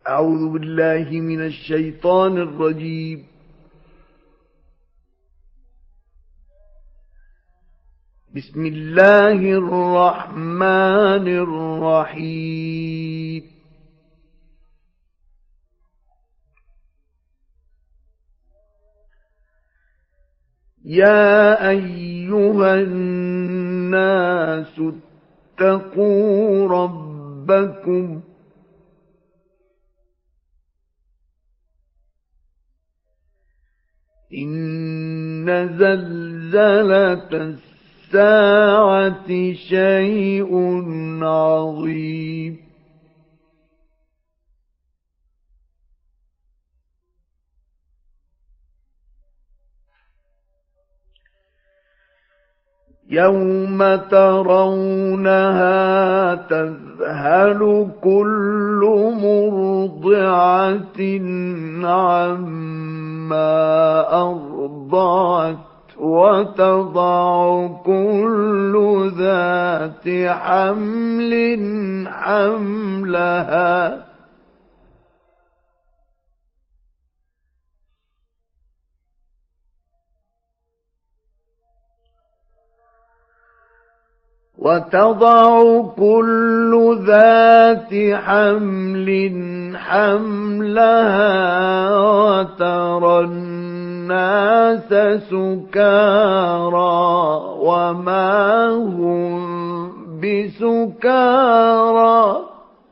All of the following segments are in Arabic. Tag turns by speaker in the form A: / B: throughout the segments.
A: أعوذ بالله من الشيطان الرجيم. بسم الله الرحمن الرحيم. يا أيها الناس اتقوا ربكم إن زلزلة الساعة شيء عظيم. يوم ترونها تذهل كل مرضعة عما أرضعت وتضع كل ذات حمل حملها وترى الناس سكارى وما هم بسكارى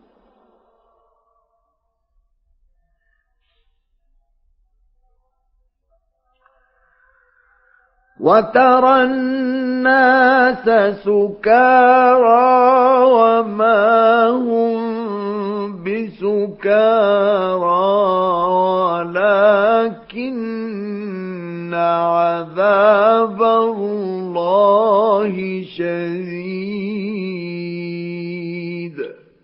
A: ولكن عذاب الله شديد.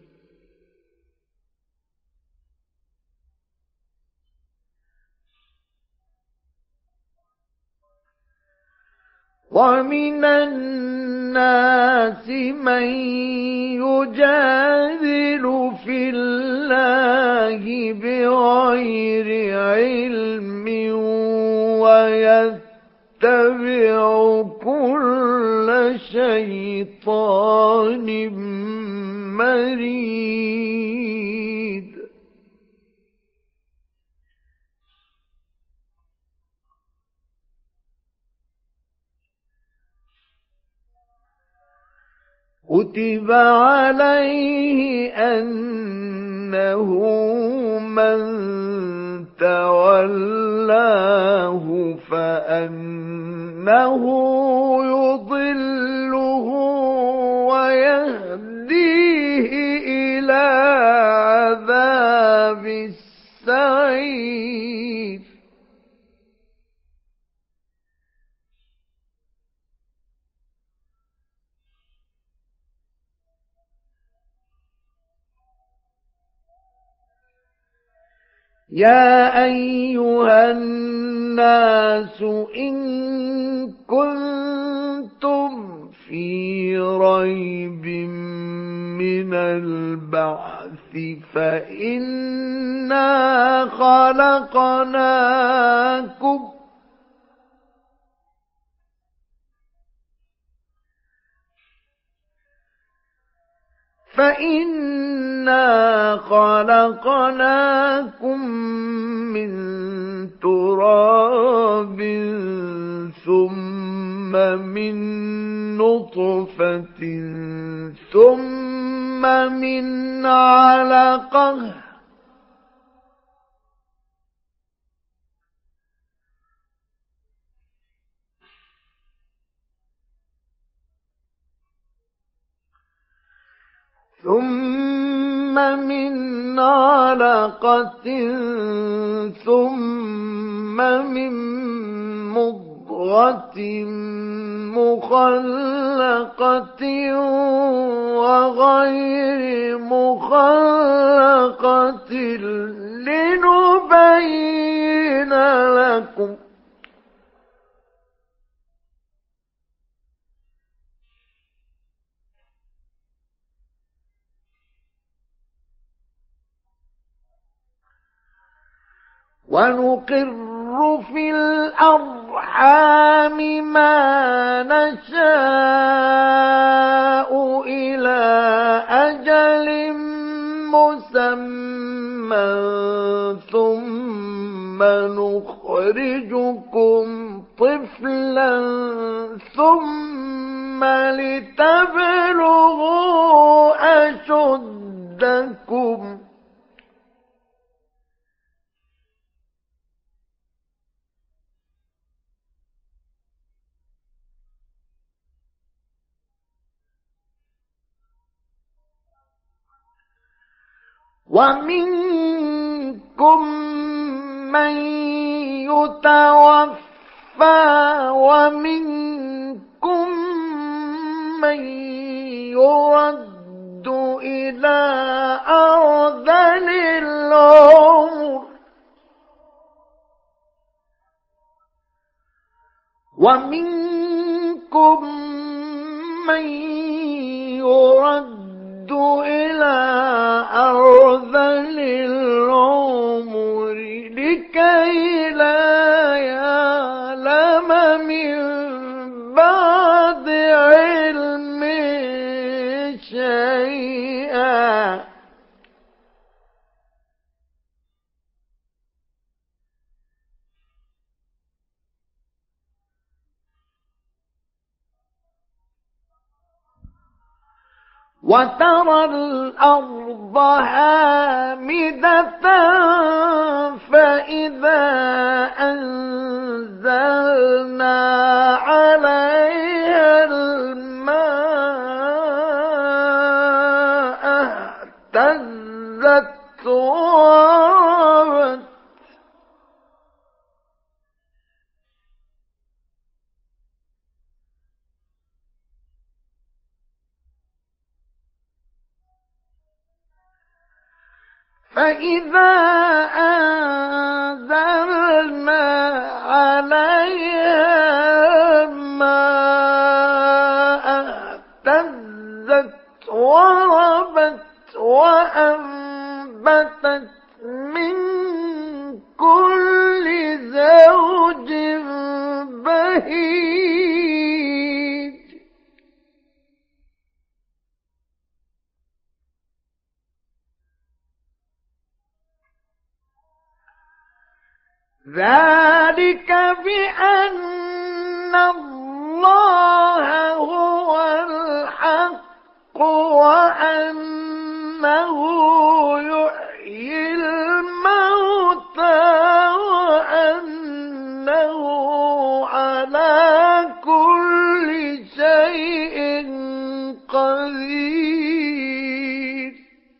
A: ومن الناس من يجادل في الله بغير علم ويتبع كل شيطان مريد. كتب عليه أنه من تولاه فأنه يضله ويهديه إلى عذاب السعير. يا أيها الناس إن كنتم في ريب من البعث فإنا خلقناكم من تراب ثم من نطفة ثم من علقة ثم من مضغة مخلقة وغير مخلقة لنبين لكم.
B: ونقر في الأرحام ما نشاء إلى أجل مسمى ثم نخرجكم طفلا ثم لتبلغوا أشدكم ومنكم من يتوفى ومنكم من يرد إلى أرذل العمر ومنكم من يرد إلى أرذل العمر لكي لا يعلم من بعد علم شيئا وترى الأرض هامدة فإذا أنزلنا عليها الماء اهتزت وربت فإذا أنزلنا عليها الماء اهتزت وربت وأنبتت من كل زوج بهيج ذلك بأن الله هو الحق وأنه يحيي الموتى وأنه على كل شيء قدير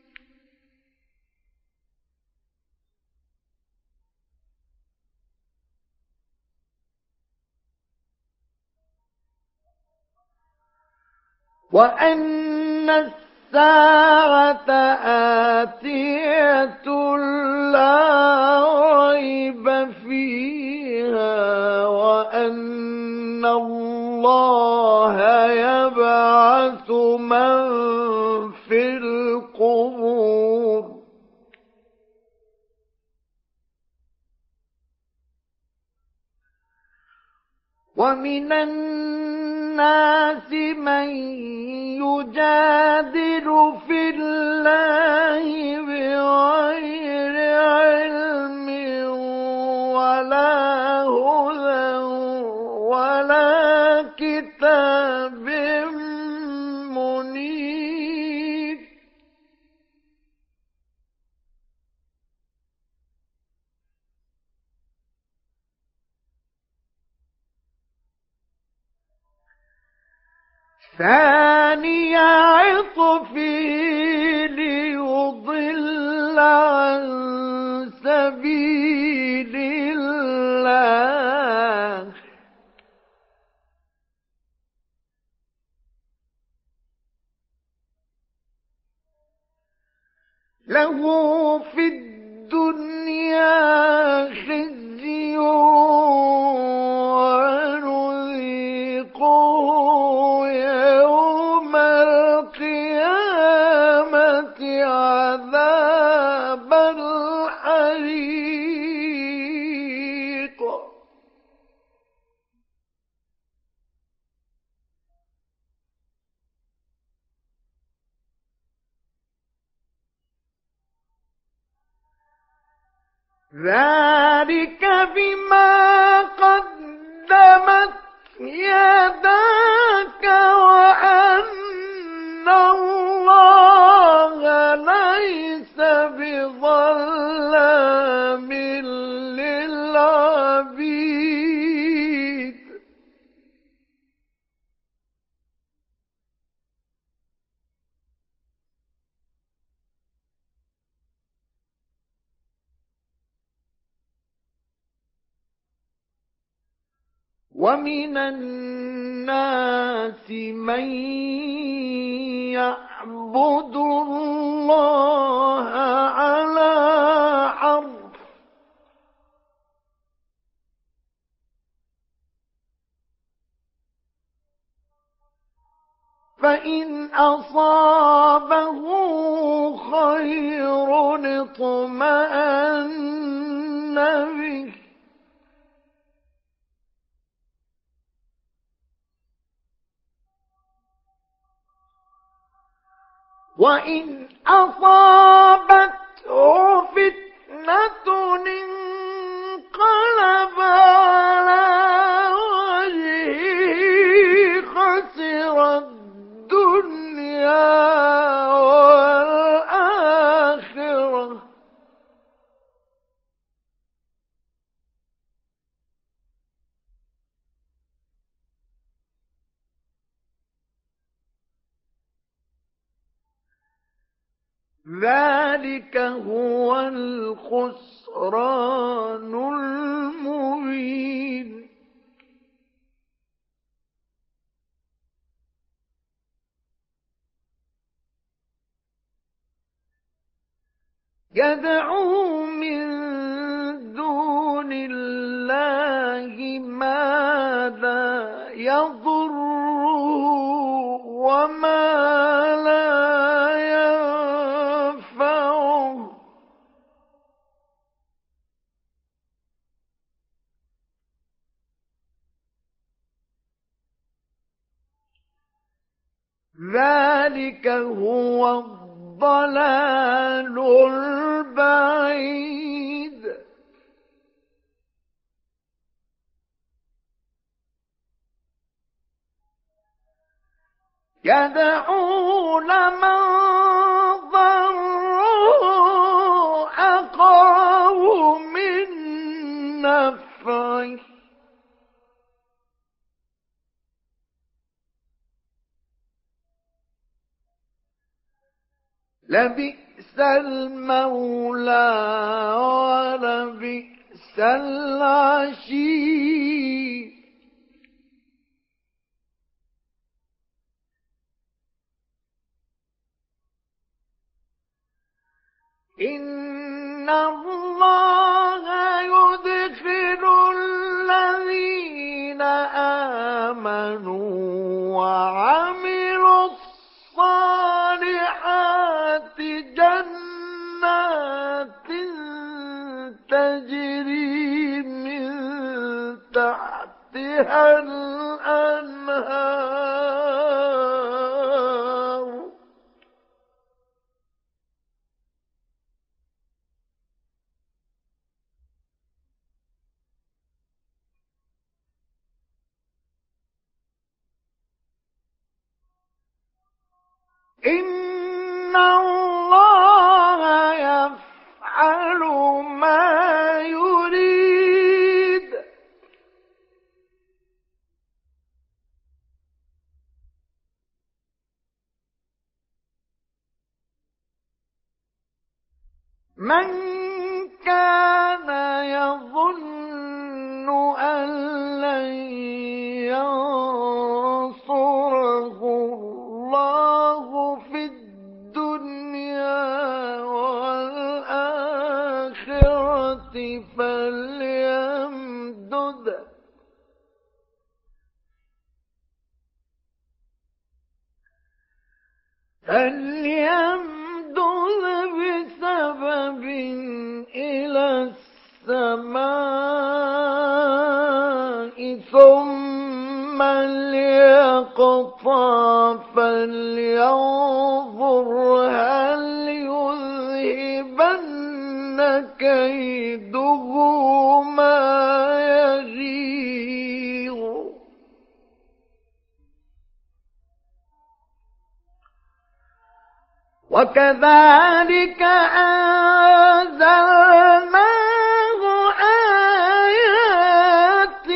B: وأن الساعة آتية لا ريب فيها وأن الله يبعث من في القبور ومن الناس من يجادل في الله بغير علم ولا هدى ولا كتاب منير ثاني عطفه ليضل عن سبيل الله له في الدنيا خزي ونذيقه يوم القيامة عذاب الحريق ذلك بما قدمت يداك وأن الله ليس بظلام للعبيد. ومن الناس من يعبد الله على حرف فإن أصابه خير اطمأن به وإن أصابته فتنة انقلب على وجهه خسر الدنيا والآخرة ذلك هو الخسران المبين. يدعو من دون الله ما لا يضره وما لا ينفعه ذلك هو الضلال البعيد. يدعو لمن ضره أقرب من نفعه لبئس المولى ولبئس العشير. إن الله يدخل الذين آمنوا وعملوا الصالحات جنات تجري من تحتها الأنهار إن الله يفعل ما يريد. من كان يظن أن لن ينصره الله في الدنيا والآخرة فليمدد بسبب إلى السماء ثم ليقطع فلينظر هل يذهبن كيدهما يغيظ وكذلك أنزلناه آيات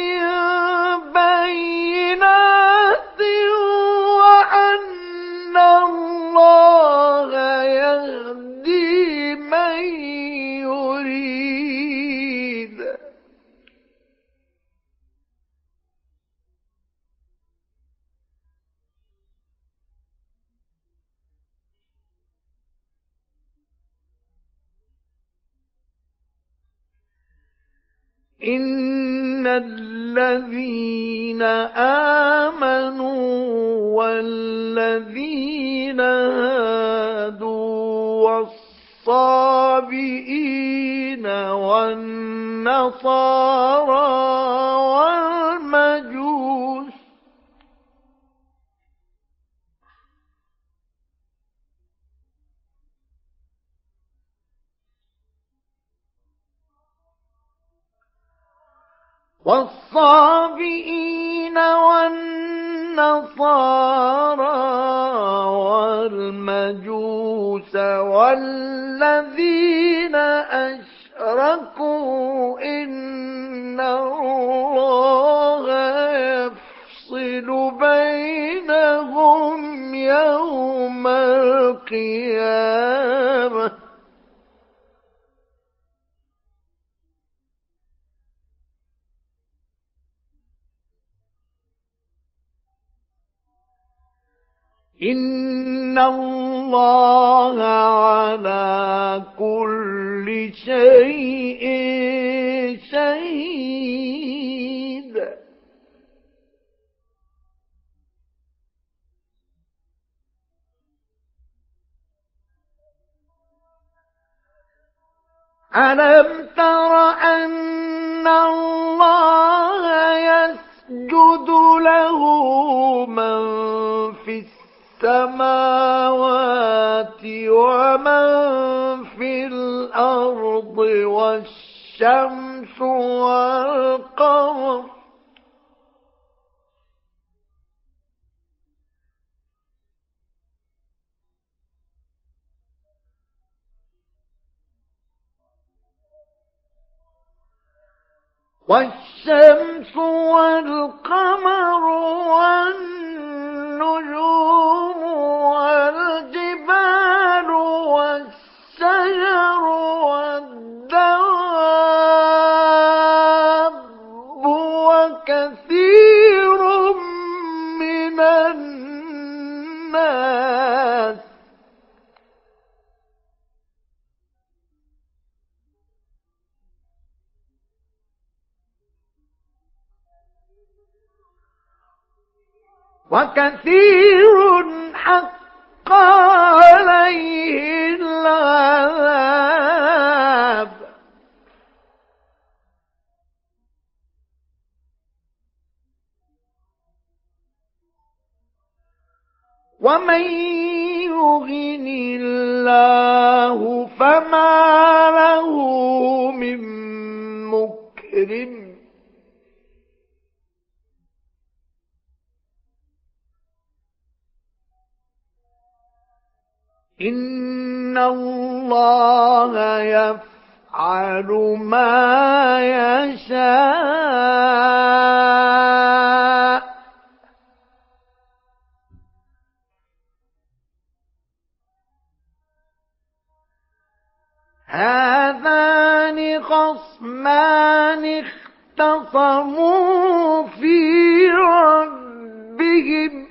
B: بينات وأن الله يهدي من يريد إن الذين آمنوا والذين هادوا والصابئين والنصارى والمجوس والمجوس والذين أشركوا إن الله يفصل بينهم يوم القيامة إن الله على كل شيء شهيد ألم تر أن الله يسجد له من في السماوات ومن في الأرض والشمس والقمر والقمر والنجوم والجبال والشجر والدواب وكثير من الناس وكثير حق عليه العذاب ومن يهن الله فما له من مكرم إن الله يفعل ما يشاء هذان خصمان اختصموا في ربهم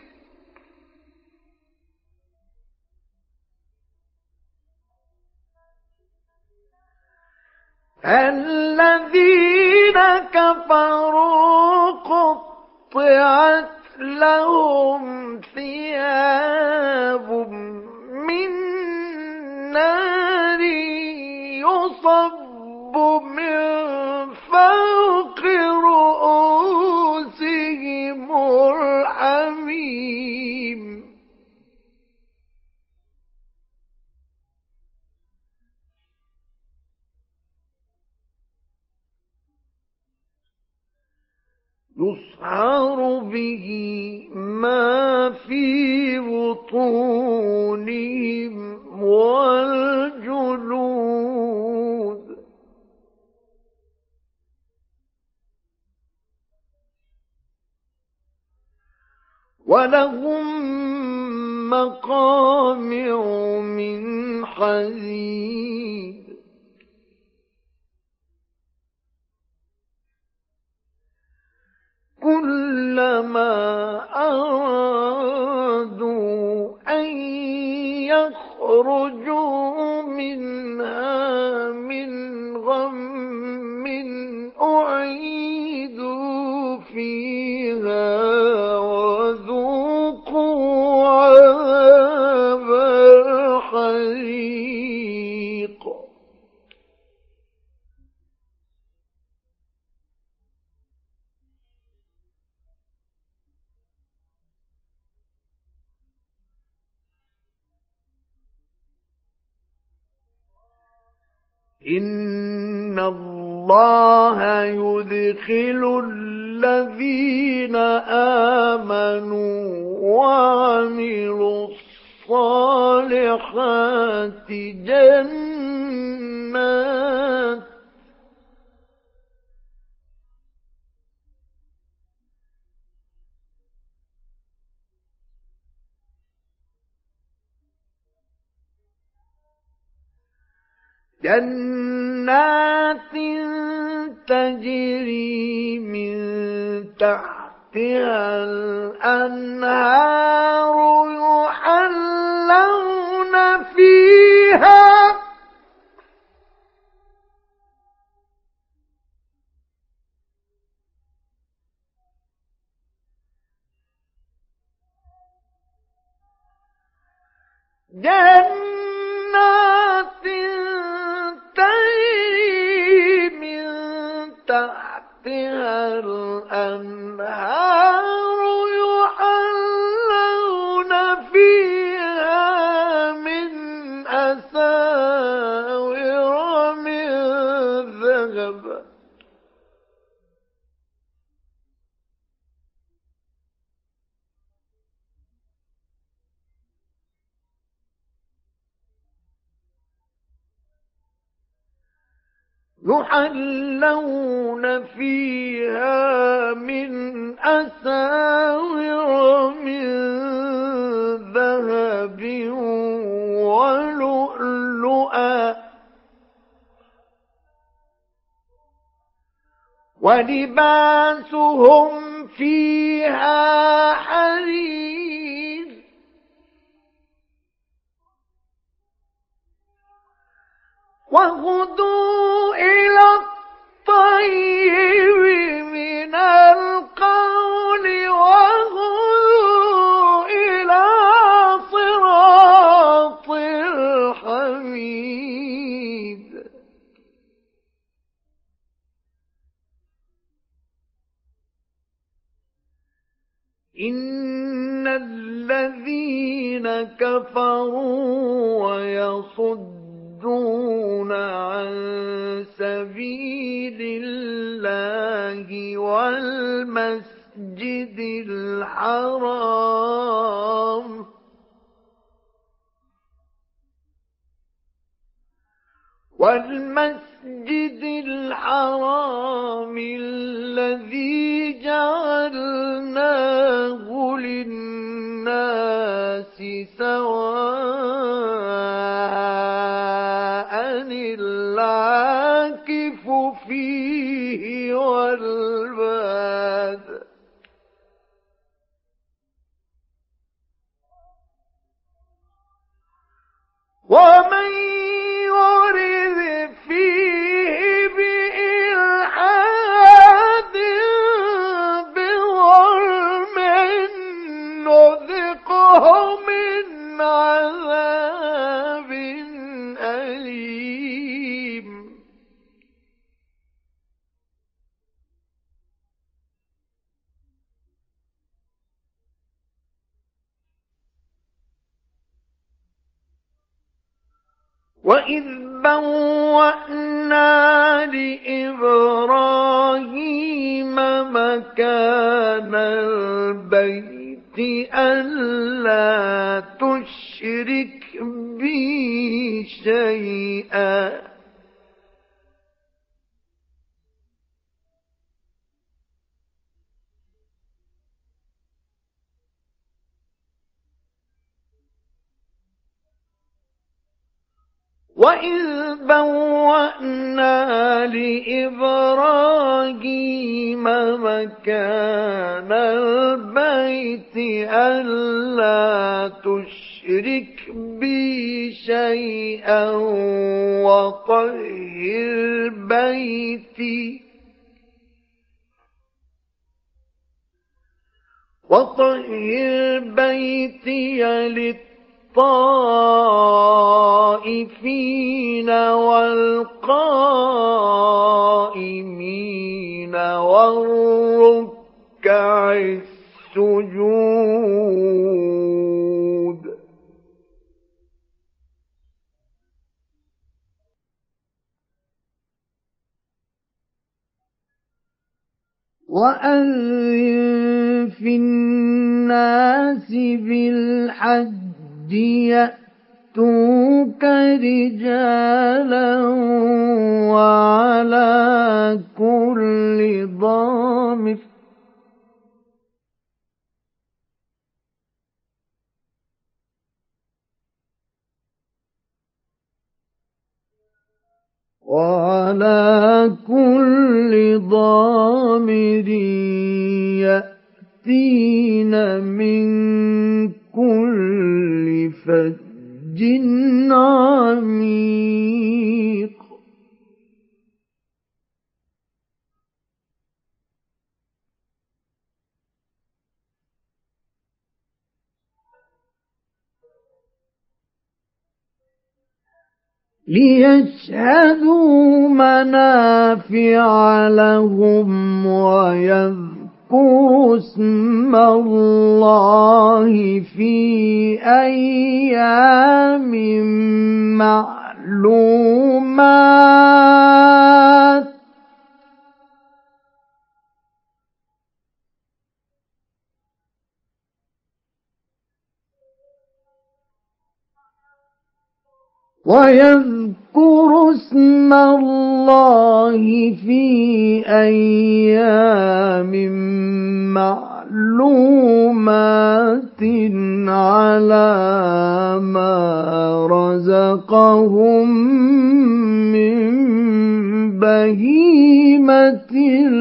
B: الذين كفروا قطعت لهم ثياب من نار يصب من فوق رؤوسهم الحميم يصهر به ما في بطونهم والجلود ولهم مقامع من حديد كلما أرادوا أن يخرجوا منها من غم أعيدوا فيها وذوقوا عذاب الحريق إن الله يدخل الذين آمنوا وعملوا الصالحات جنات تجري من تحتها الأنهار يحلون فيها جنات تجري من تحتها الأنهار يحلون فيها من أساور من ذهب يحلون فيها من أساور من ذهب ولؤلؤا ولباسهم فيها حرير وهدوا إلى الطيب من القول وهدوا إلى صراط الحميد إن الذين كفروا ويصدون عن سبيل الله والمسجد الحرام الذي جعلناه للناس سواء العاكف فيه والباد ومن يرد فيه بإلحاد بظلم نذقه من عذاب أليم وإذ بوأنا لإبراهيم مكان البيت ألا تشرك بي شيئا وَإِذْ بَوَّأْنَا لِإِبْرَاهِيمَ مَكَانَ الْبَيْتِ أَلَّا تُشْرِكْ بِي شَيْئًا وطهر بيتي للطائفين والقائمين والركع السجود وأذن في الناس بالحج يأتوك رجالا وعلى كل ضامر يأتين من كل فج عميق ليشهدوا منافع لهم ويذكروا اسم الله في أيام معلومات ويذكروا اسم الله في أيام معلومات على ما رزقهم من بهيمة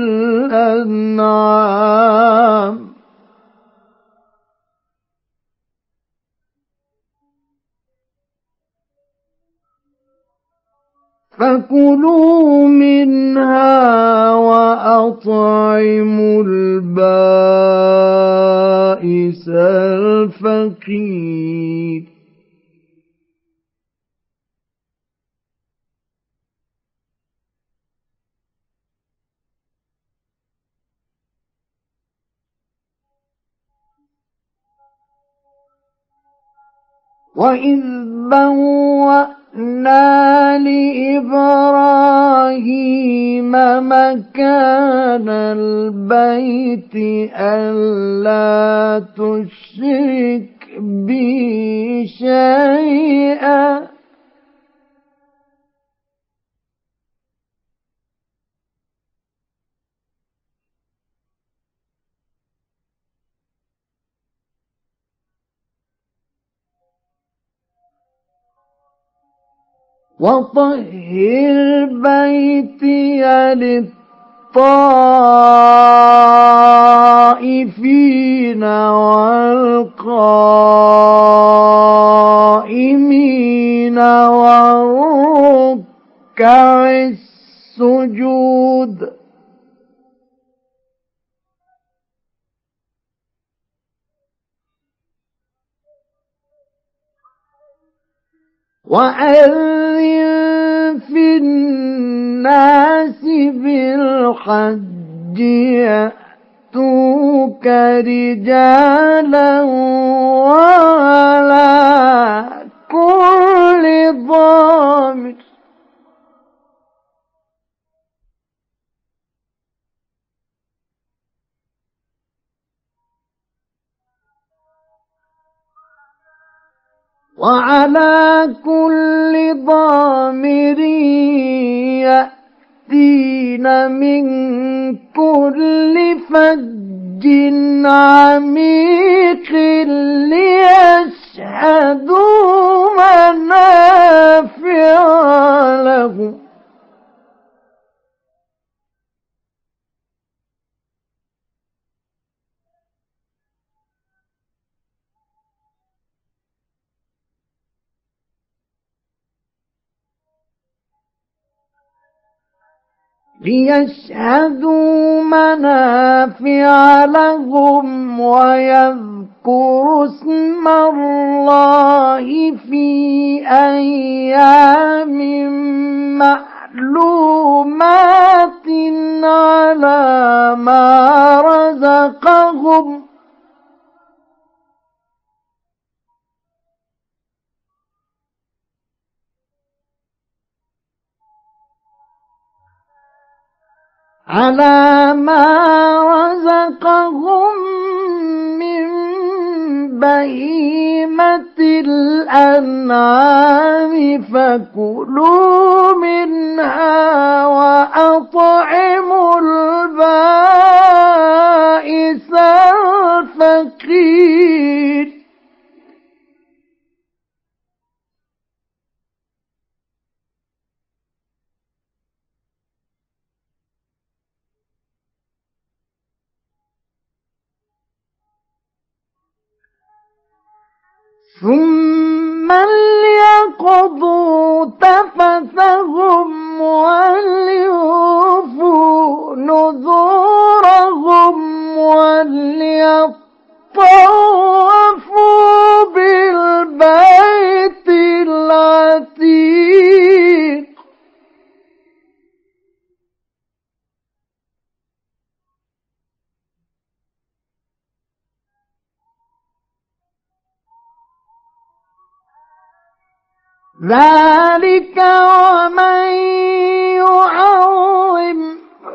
B: الأنعام فكلوا منها وأطعموا البائس الفقير وإذ بوأنا لإبراهيم مكان البيت ألا تشرك بي شيئا وطهر بيتي للطائفين والقائمين والركع السجود وأذن في الناس بالحج يأتوك رجالا وعلى كل ضامر وعلى كل ضامر يأتين من كل فج عميق ليشهدوا منافع لهم ويذكروا اسم الله في أيام معلومات على ما رزقهم من بهيمة الأنعام فكلوا منها وأطعموا البائس الفقير ثم ليقضوا تفثهم وليوفوا نذورهم وليطوفوا بالبيت العتيق ذلك ومن يعظم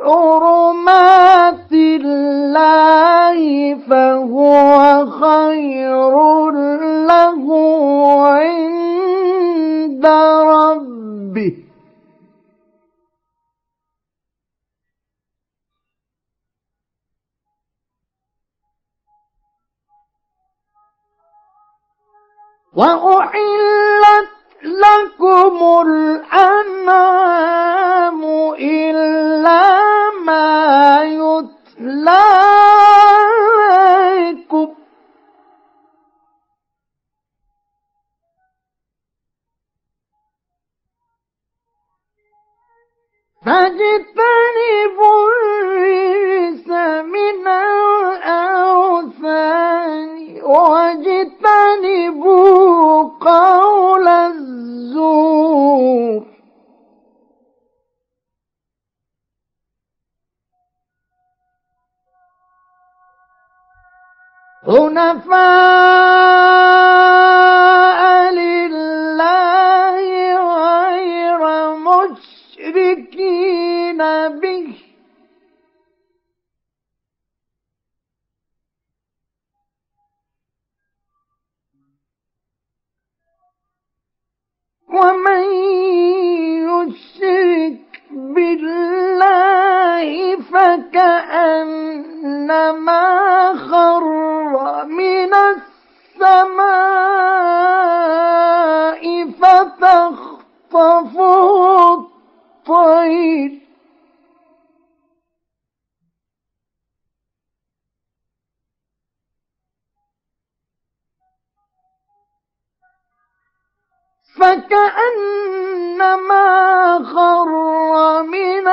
B: حرمات الله فهو خير له عند ربه وأحلت لكم الأنعام إلا ما يتلى عليكم فاجتنبوا الرجس من الأوثان واجتنبوا قول الزور حنفاء لله غير مشركين به ومن يشرك بالله فكأنما خر من السماء فتخطفه الطير من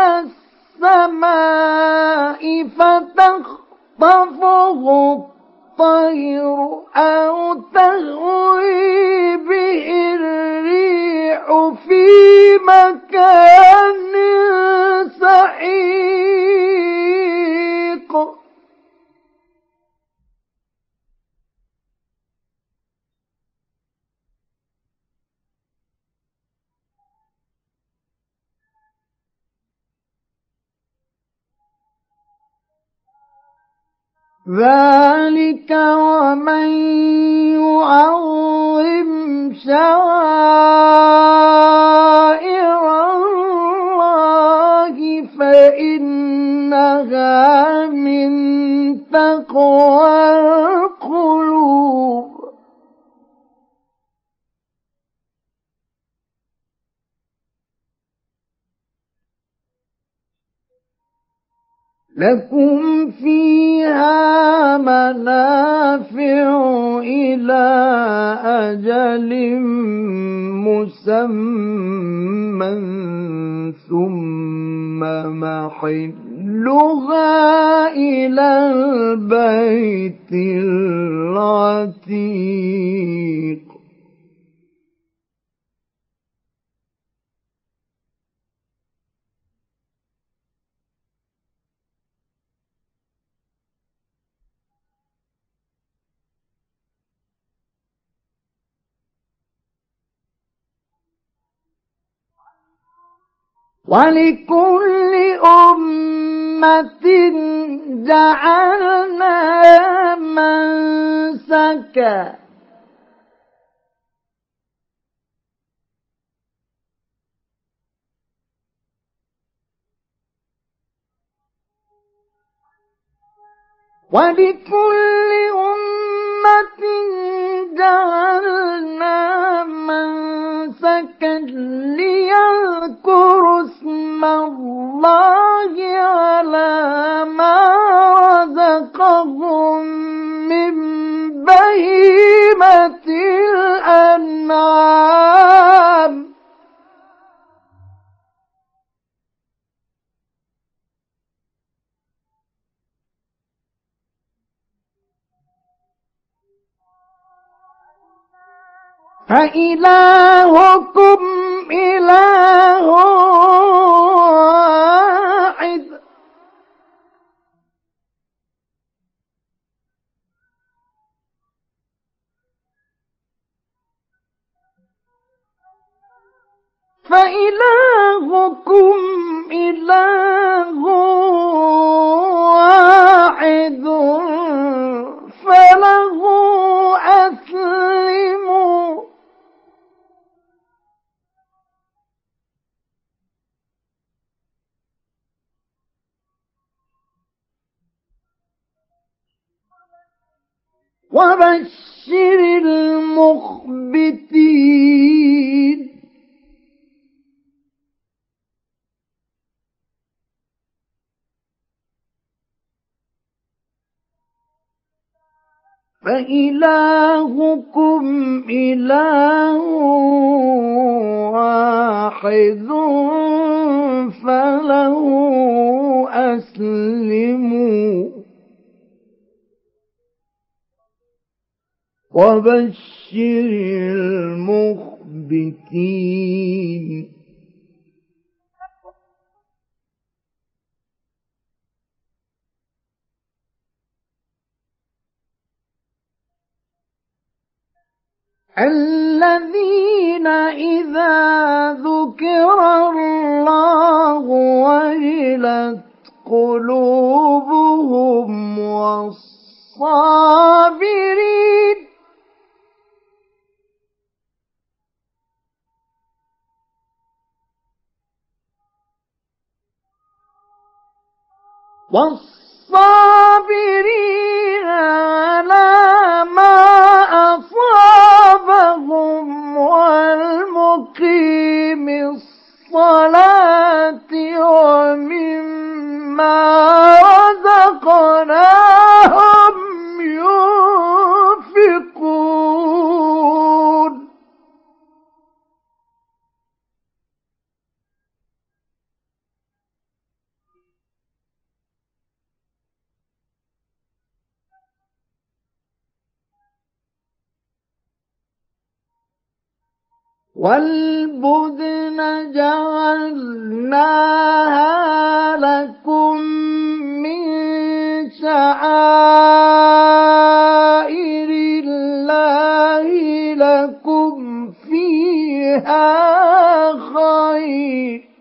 B: السماء فتخطفه الطير أو تهوي به الريح في مكان سحيق ذلك ومن يعظم شعائر الله فإنها من تقوى القلوب. لكم فيها منافع إلى أجل مسمى ثم محلها إلى البيت العتيق. ولكل أمة جعلنا منسكا ولكل أمة جعلنا منسكا ليذكروا اسم الله على ما رزقهم من بهيمة الأنعام. فإلهكم إله واحد فإلهكم إله واحد فله أسلموا. وبشر المخبتين. فإلهكم إله واحد فله أسلموا. وبشر المخبتين. الذين إذا ذكر الله وجلت قلوبهم والصابرين على ما أصابهم والمقيم الصلاة ومما رزقناهم ينفقون. والبدن جعلناها لكم من شعائر الله لكم فيها خير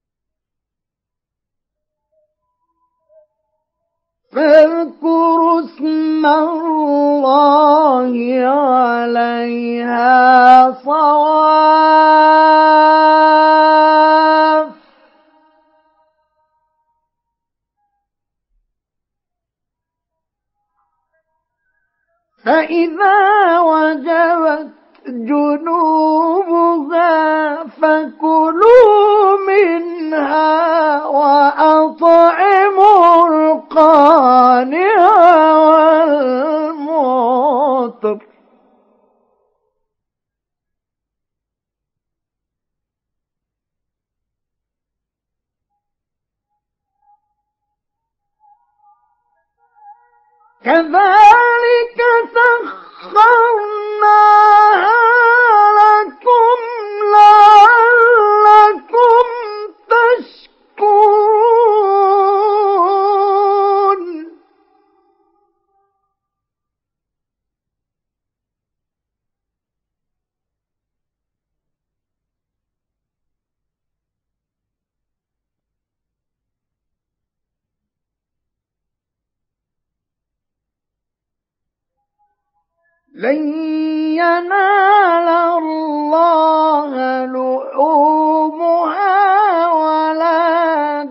B: فاذكروا فإذا وجبت جنوبها فكلوا منها وأطعموا القانع والمعتر كذلك سخرناها لكم لعلكم تشكرون لن ينال الله لحومها ولا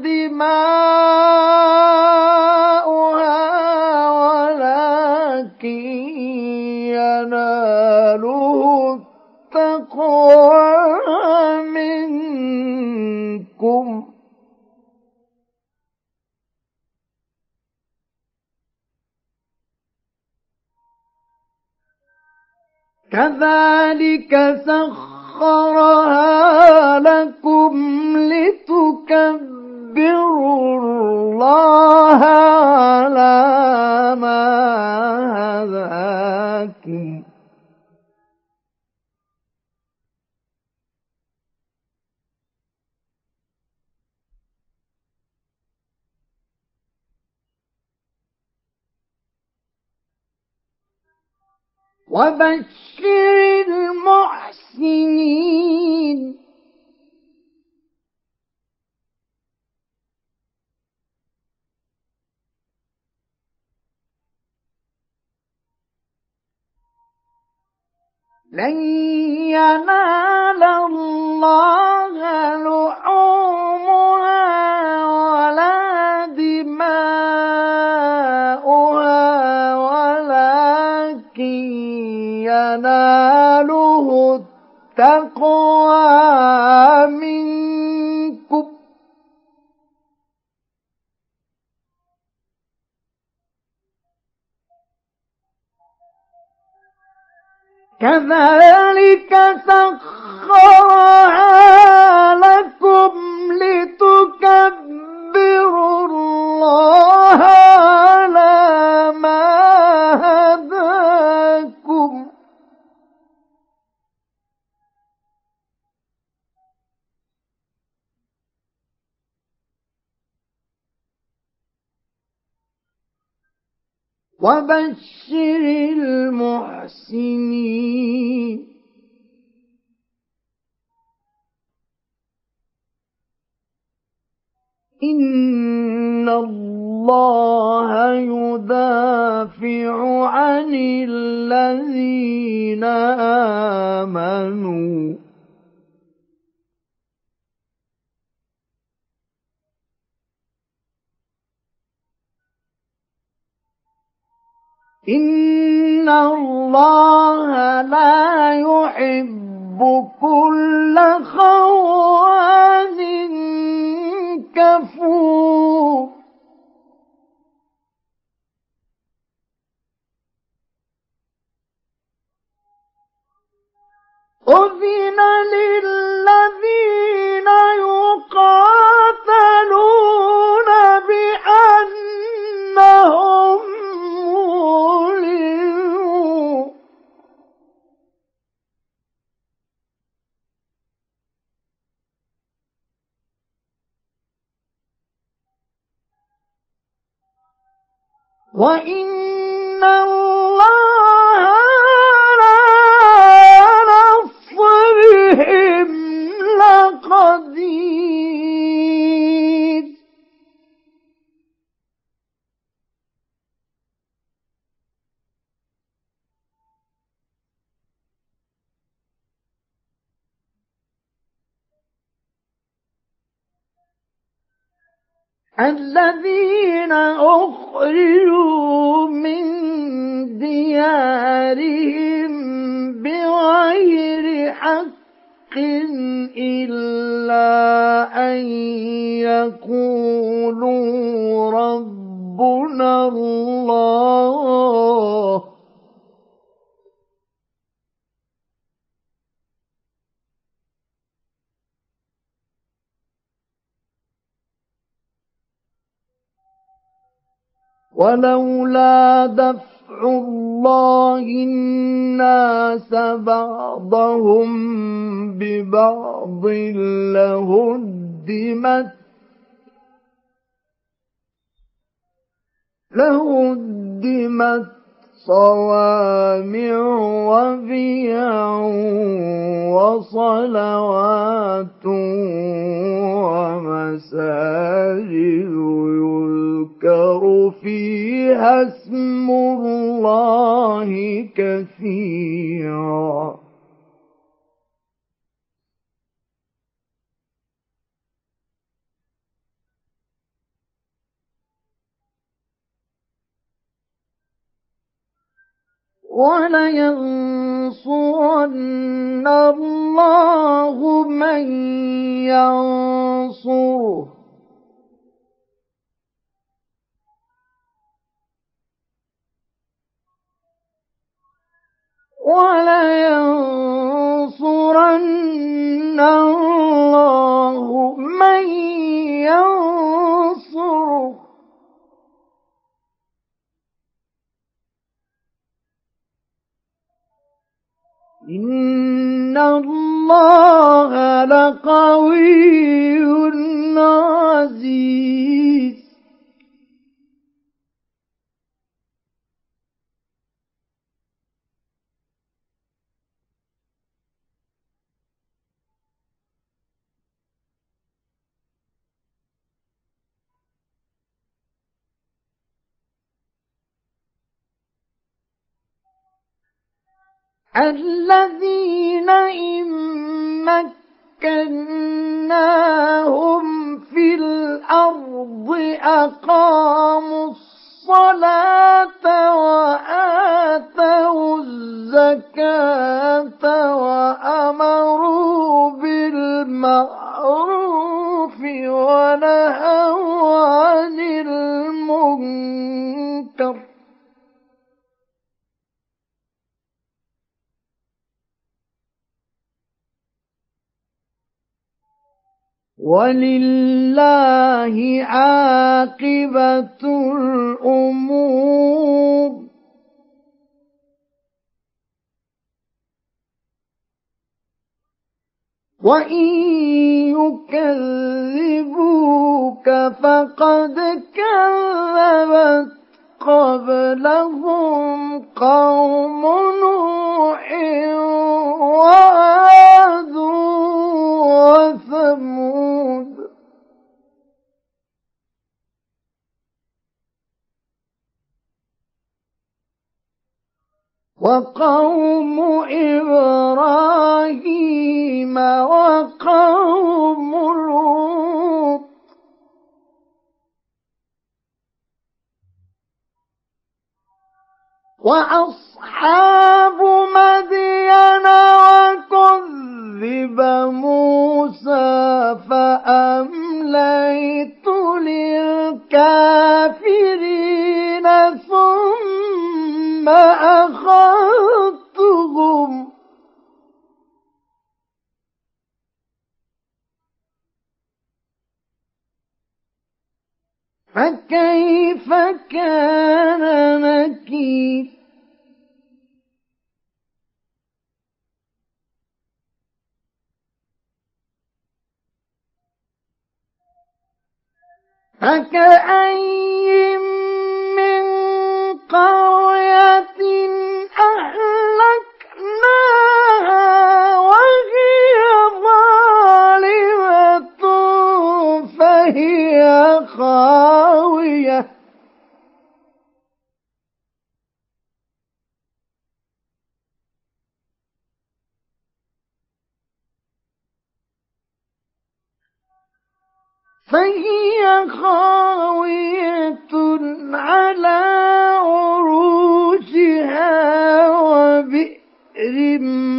B: دماؤها ولكن يناله التقوى منكم كذلك سخرها لكم لتكبروا الله على ما هداكم وبشر المحسنين لن ينال الله لحومها ولا دماؤها ولكن يناله التقوى منكم كذلك سخرها لكم لتكبروا الله على ما هداكم وبشر المحسنين إن الله يدافع عن الذين آمنوا إن الله لا يحب كل خوان كفور أذن للذين يقاتلون بأنهم ظلموا وإن الله على نصرهم لقدير الذين أخرجوا من ديارهم ولولا دفع الله الناس بعضهم ببعض لهدمت صوامع وبيع وصلوات ومساجد يذكر فيها اسم الله كثيرا ولينصرن الله من ينصره ولينصرن الله من ينصره إن الله لقوي عزيز الذين إن مكناهم في الأرض أقاموا الصلاة وآتوا الزكاة وأمروا بالمعروف ونهوا عن المنكر ولله عاقبة الأمور وإن يكذبوك فقد كذبت قبلهم قوم نوح وعاد وثمود وقوم إبراهيم وقوم لوط وأصحاب مدين وكذب موسى فأمليت للكافرين ثم أخذتهم فكيف كان نكير فكأين من قرية أهلكناها وهي ظالمة فهي خاوية على عروشها وبئر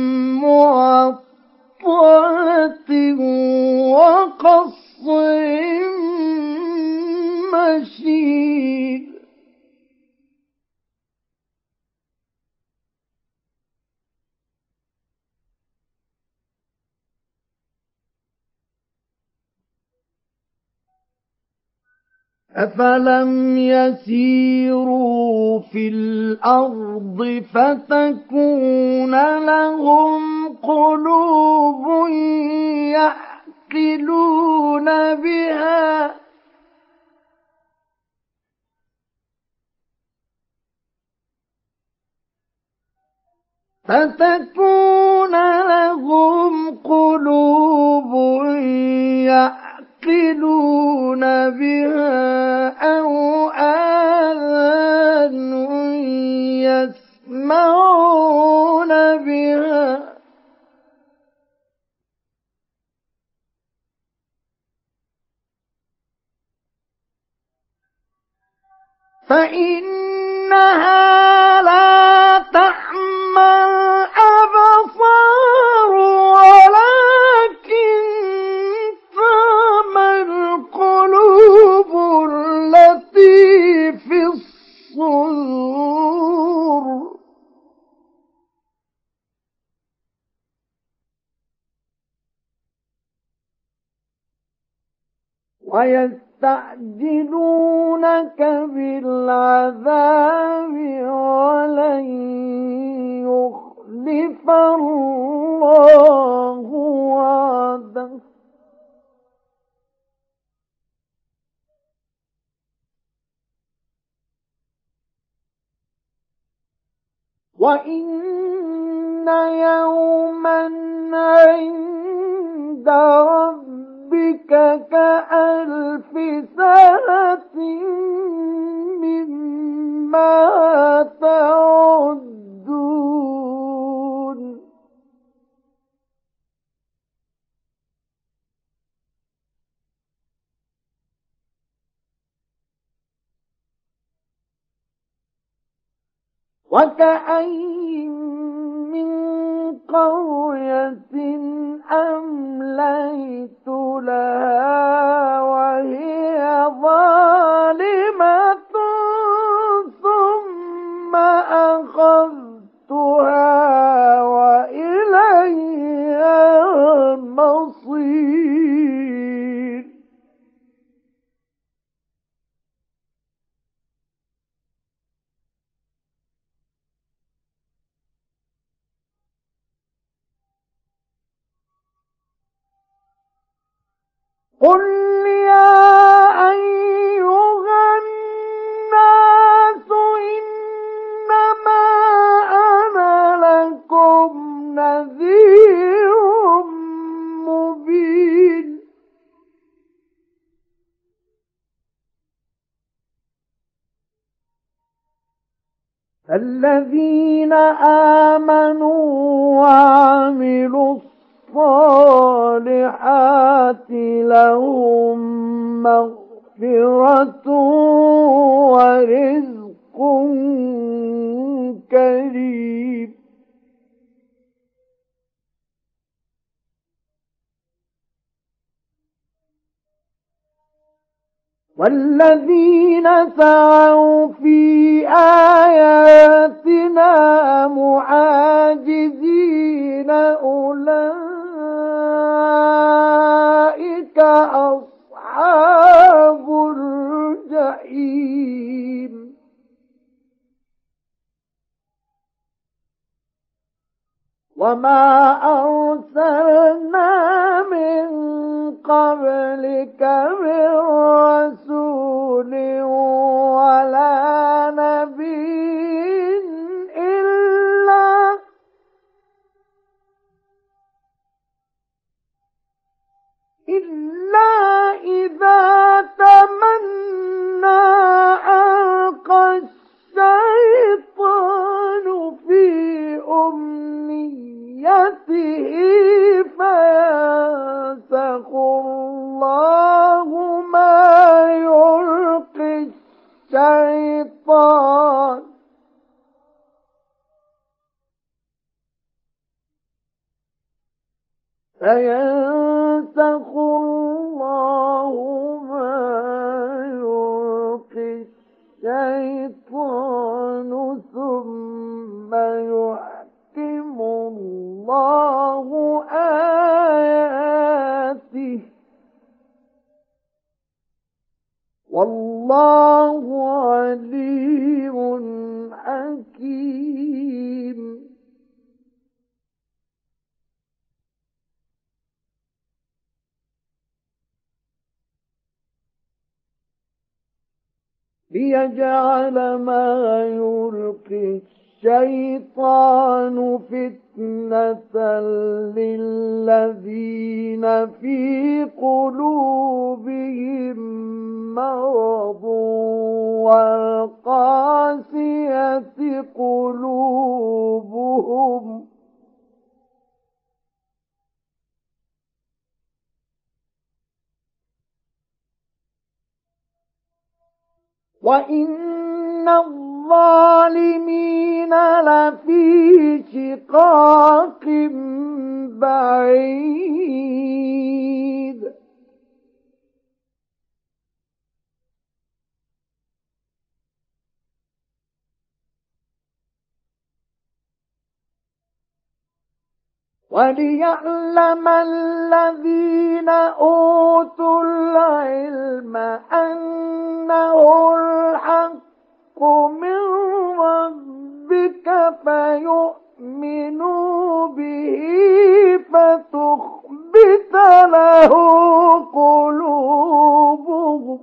B: معطلة وقصر مشيد أفلم يسيروا في الأرض فتكون لهم قلوب يعقلون بها يعقلون بها أو آذان يسمعون بها فإنها لا تعمى الأبصار ولكن تعمى القلوب التي في الصدور ويستعجلونك بالعذاب ولن يخلف الله وعده وإن يوما عند ربك كألف سنة مما تعدون وكأين من قرية أمليت لها وهي ظالمة ثم أخذتها وإلي المصير قل يا أيها الناس إنما أنا لكم نذير مبين الذين آمنوا وعملوا الصالحات لهم مغفرة ورزق كريم والذين سعوا في آياتنا معاجزين أولئك أصحاب الجحيم وما أرسلنا من قبلك من رسول ولا نبي إلا إذا تمنى ألقى الشيطان في أمنيته فينسخ الله ما يلقي الشيطان فينسخ الله ما يلقي الشيطان ثم يحكم الله آياته والله ليجعل ما يلقي الشيطان فتنة للذين في قلوبهم مرض والقاسية قلوبهم وإن الظالمين لفي شقاق بعيد وليعلم الذين أوتوا العلم أنه الحق من ربك فيؤمنوا به فتخبت له قلوبهم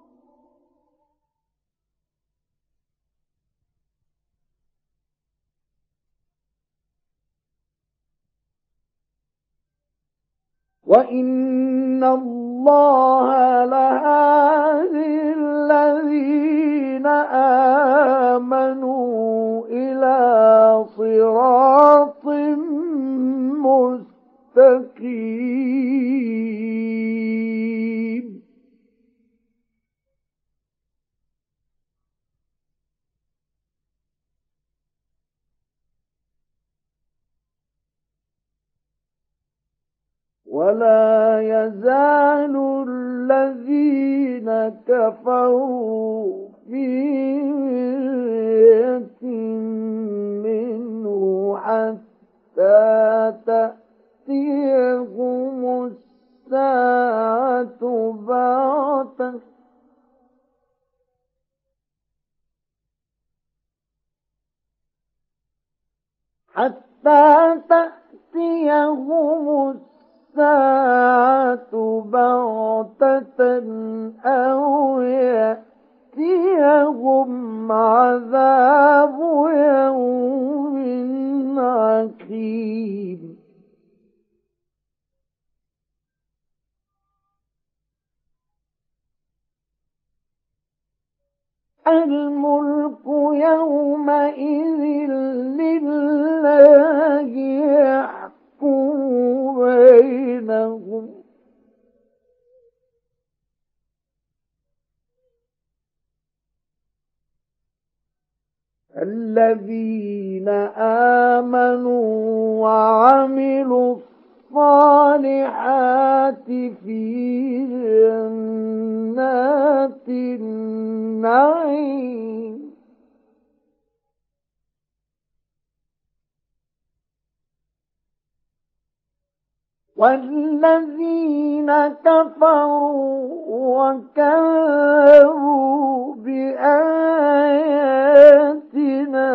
B: وإن الله لهادي الذين آمنوا إلى صراط مستقيم ولا يزال الذين كفروا في مرية منه حتى تأتيهم الساعة بغتة الساعة بغتة أو يأتيهم عذاب يوم عقيم الملك يومئذ لله يحكم بينهم الذين آمنوا وعملوا الصالحات في جنات النعيم والذين كفروا وكذبوا بآياتنا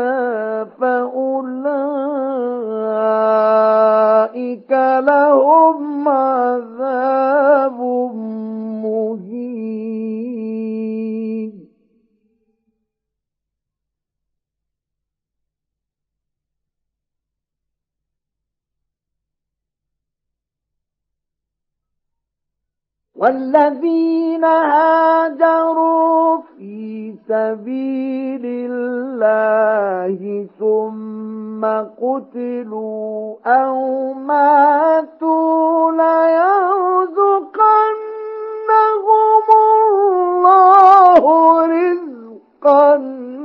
B: فأولئك لهم عذاب مهين والذين هاجروا في سبيل الله ثم قتلوا أو ماتوا ليرزقنهم الله رزقا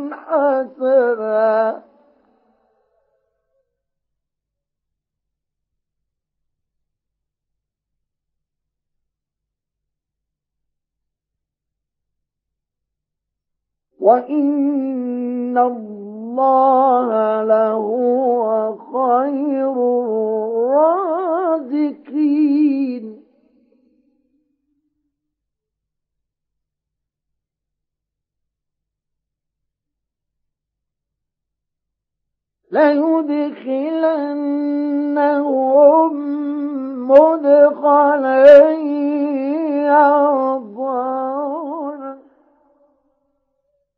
B: حسنا وإن الله لهو خير الرازقين ليدخلنهم مدخلا يرضونه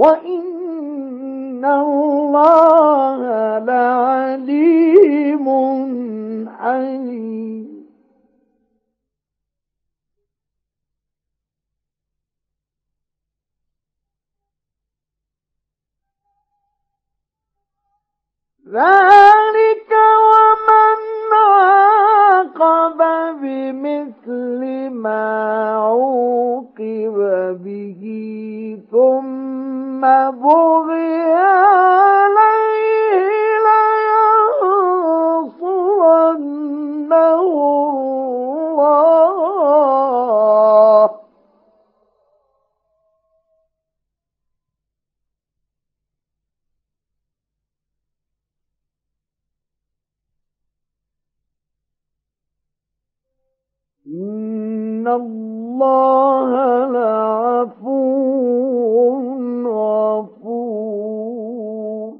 B: وإن الله لعليم حليم. ذلك ومن عاقب بمثل ما عوقب به ثم بغي عليه لينصرنه الله إن الله لعفو غفور.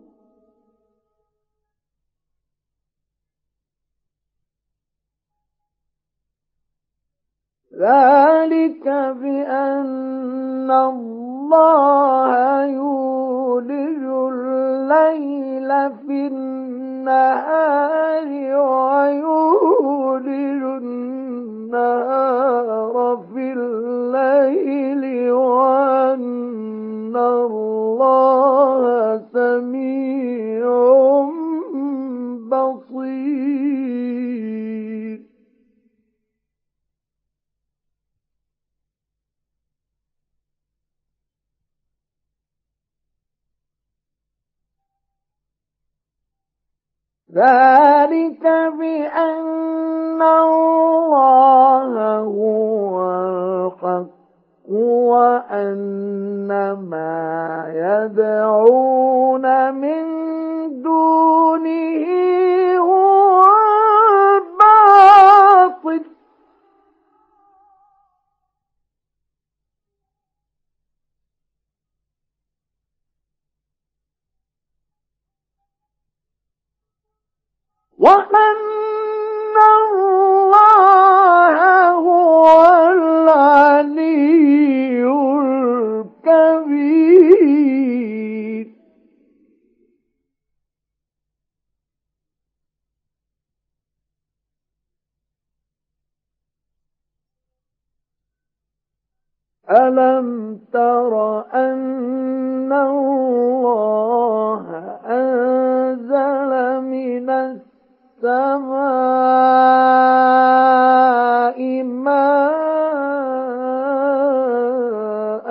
B: ذلك بأن الله يولج الليل في النهار ويولج النهار في الليل وأن الله سميع بصير. ذلك بأن الله هو الحق وأن ما يدعون من دونه هو الباطل وأن الله هو العلي الكبير. ألم تر أن الله أنزل من السماء ماء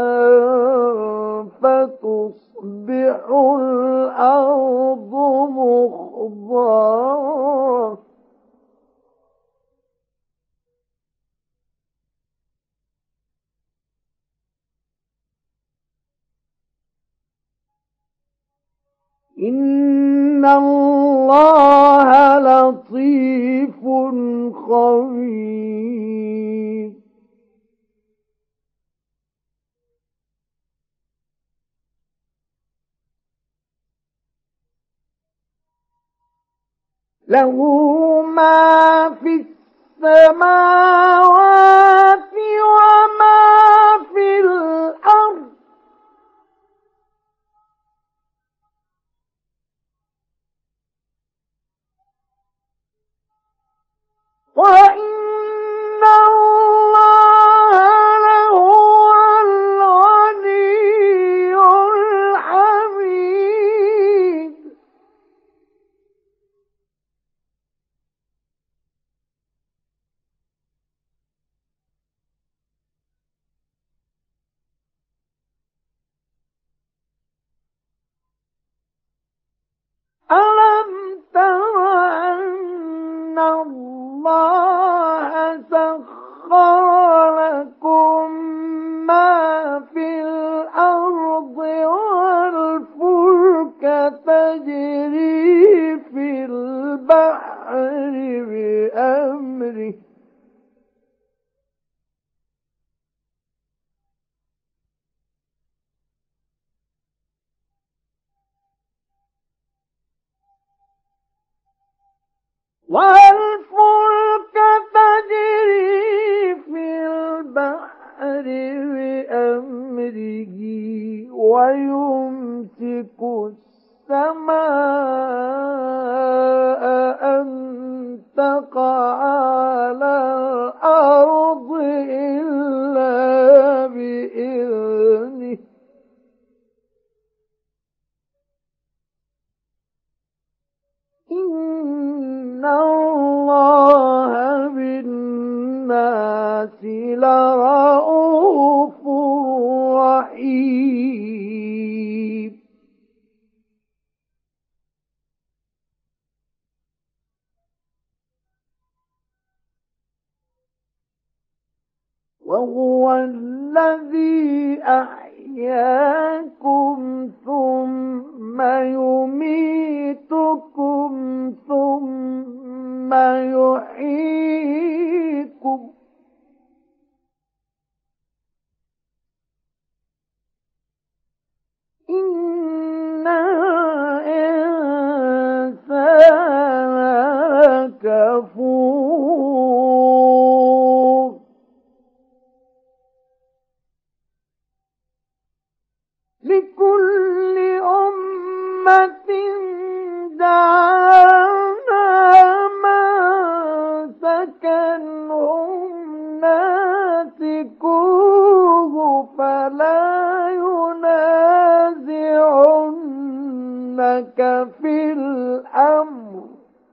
B: فتصبح الأرض مخضرا إن الله لطيف خبير. له ما في السماوات وما في الأرض وإن الله لهو الغني الحميد. ألم تر أن الله سخر لكم ما في الأرض والفلك تجري في البحر بأمره والفلك تجري في البحر بأمره أمره ويمسك السماء أن تقع على الأرض إلا بإذنه إن الله بالناس لرءوف رحيم وهو الذي أحياكم ثم يميتكم ثم يحييكم إن الإنسان لكفور لكل أمة جعلنا منسكنهم ناسكوه فلا ينازعنك في الأمر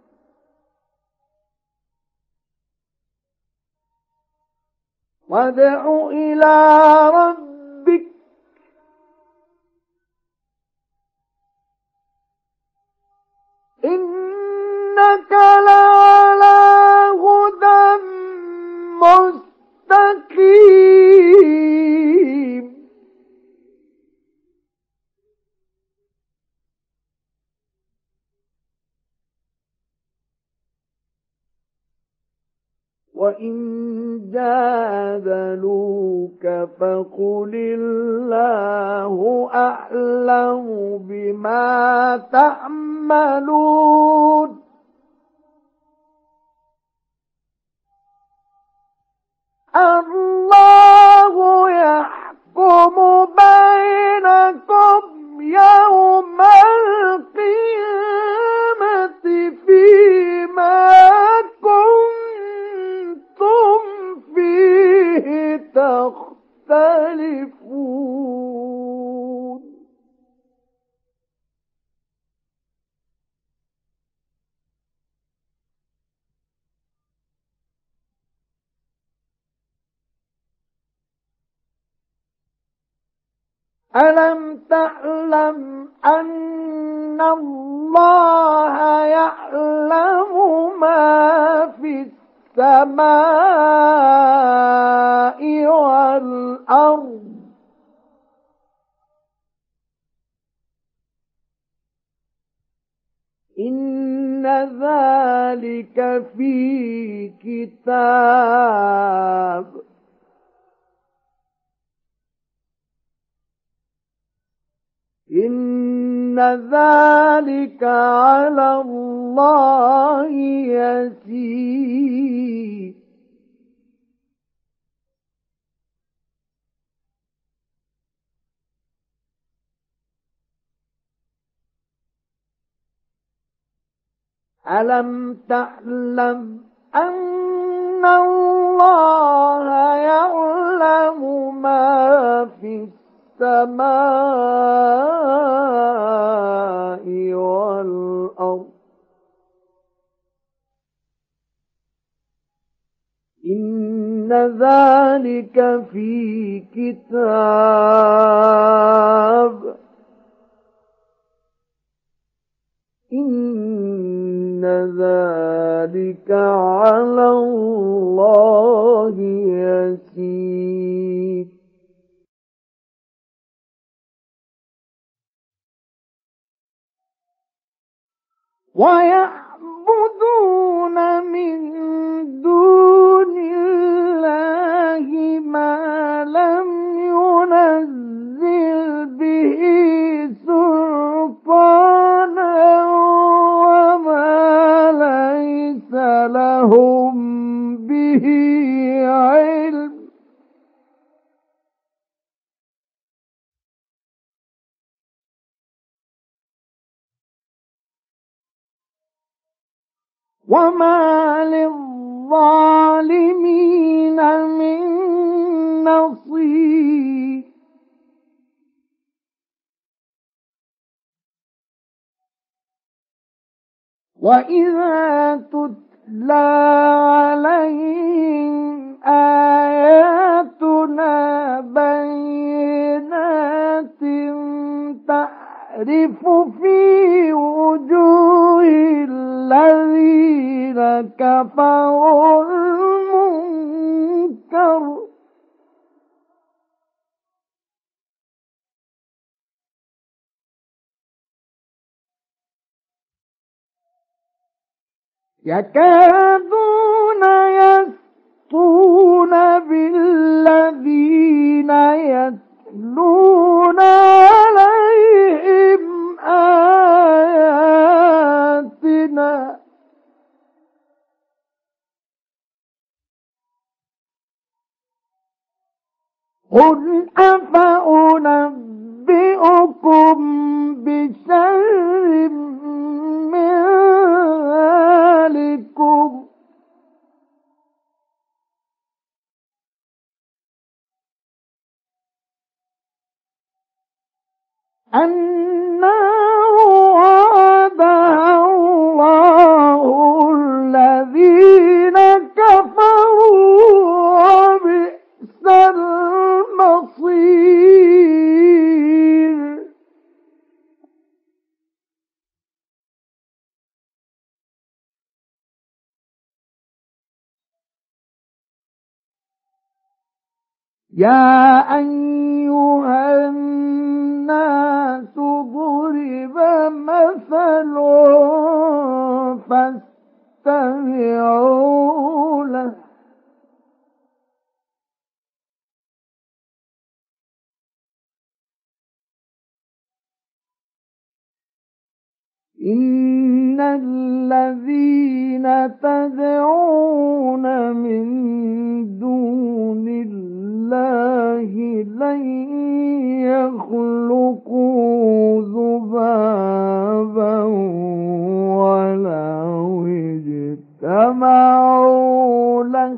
B: وادع إلى ربك إنك لعلى هدى مستقيم وإن جادلوك فقل الله أعلم بما تعملون الله يحكم بينكم يوم القيامة فيما كنتم فيه تختلفون ألم تعلم أن الله يعلم ما في السماء والأرض إن ذلك في كتاب إن ذلك على الله يسير ألم تعلم أن الله يعلم ما في السماء والأرض إن ذلك في كتاب إن ذلك على الله يسير ويعبدون من دون الله ما لم ينزل به سلطانا وما ليس لهم به علم وما للظالمين من نصير وإذا تتلى عليهم آياتنا بينات تعرف في وجوه الذين كفروا المنكر يكادون يسطون بالذين يتلون عليهم آياتنا قل أفأنبئكم بشر من ذلكم النار وعدها الله الذين كفروا وبئس المصير يا أيها الناس ضرب مثل فاستمعوا له إن الذين تدعون من دون الله لن يخلقوا ذبابا ولو اجتمعوا له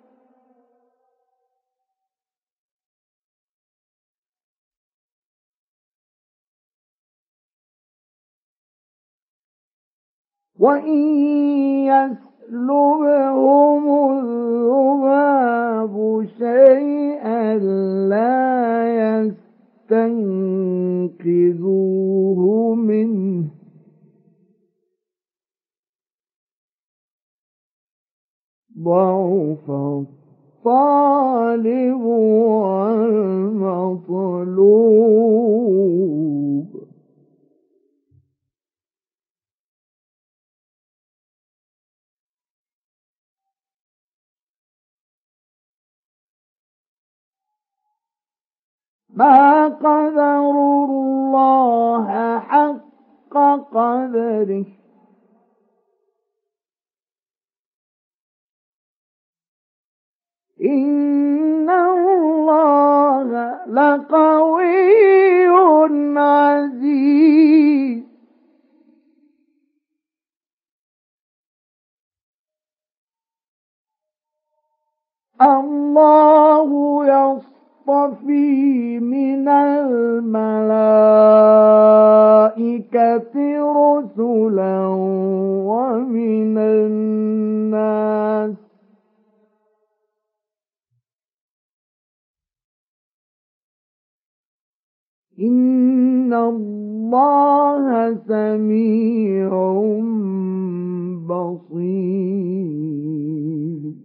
B: وإن يسلبهم الذباب شيئا لا يستنقذوه منه ضعف الطالب والمطلوب ما قدروا الله حق قدره إن الله لقوي عزيز الله يصطفي من الملائكة رسلا ومن الناس إن الله سميع بصير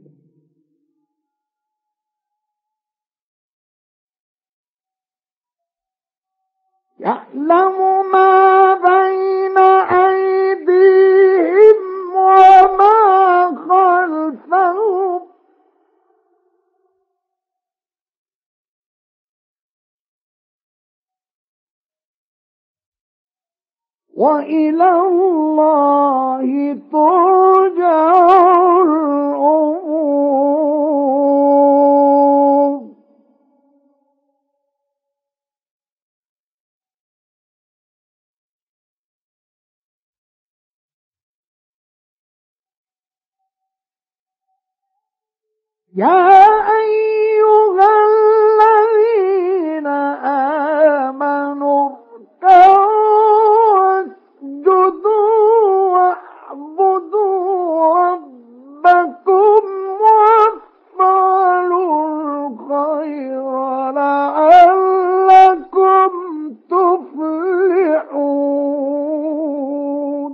B: يعلم ما بين أيديهم وما خلفهم وإلى الله ترجع الأمور يا أيها الذين آمنوا اركعوا واسجدوا واعبدوا ربكم وافعلوا الخير لعلكم تفلحون.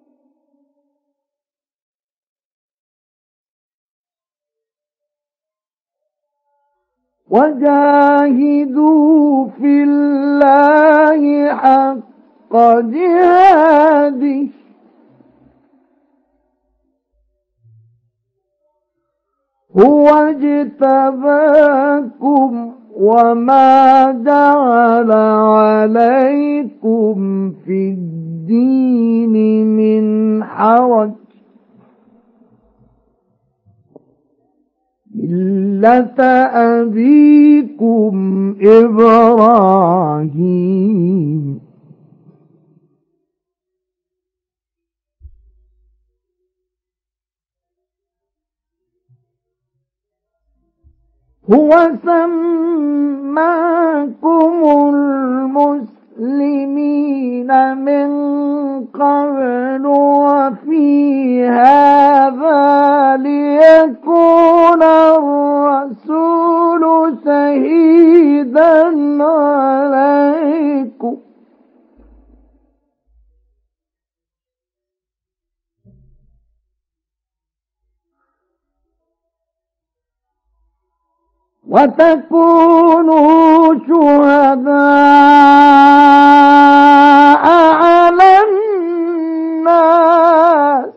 B: وجاهدوا في الله حق جهاده هو اجتباكم وما جعل عليكم في الدين من حرج ملة أبيكم إبراهيم هو سماكم المسلمين من قبل وفي هذا ليكون الرسول شهيدا عليكم وتكونوا شهداء على الناس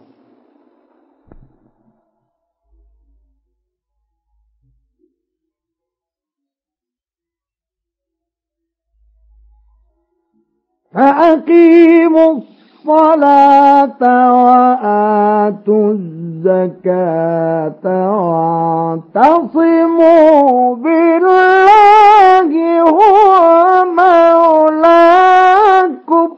B: فأقيموا الصلاة وآتوا الزكاة واعتصموا بالله هو مولاكم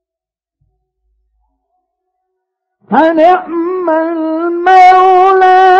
B: فنعم المولى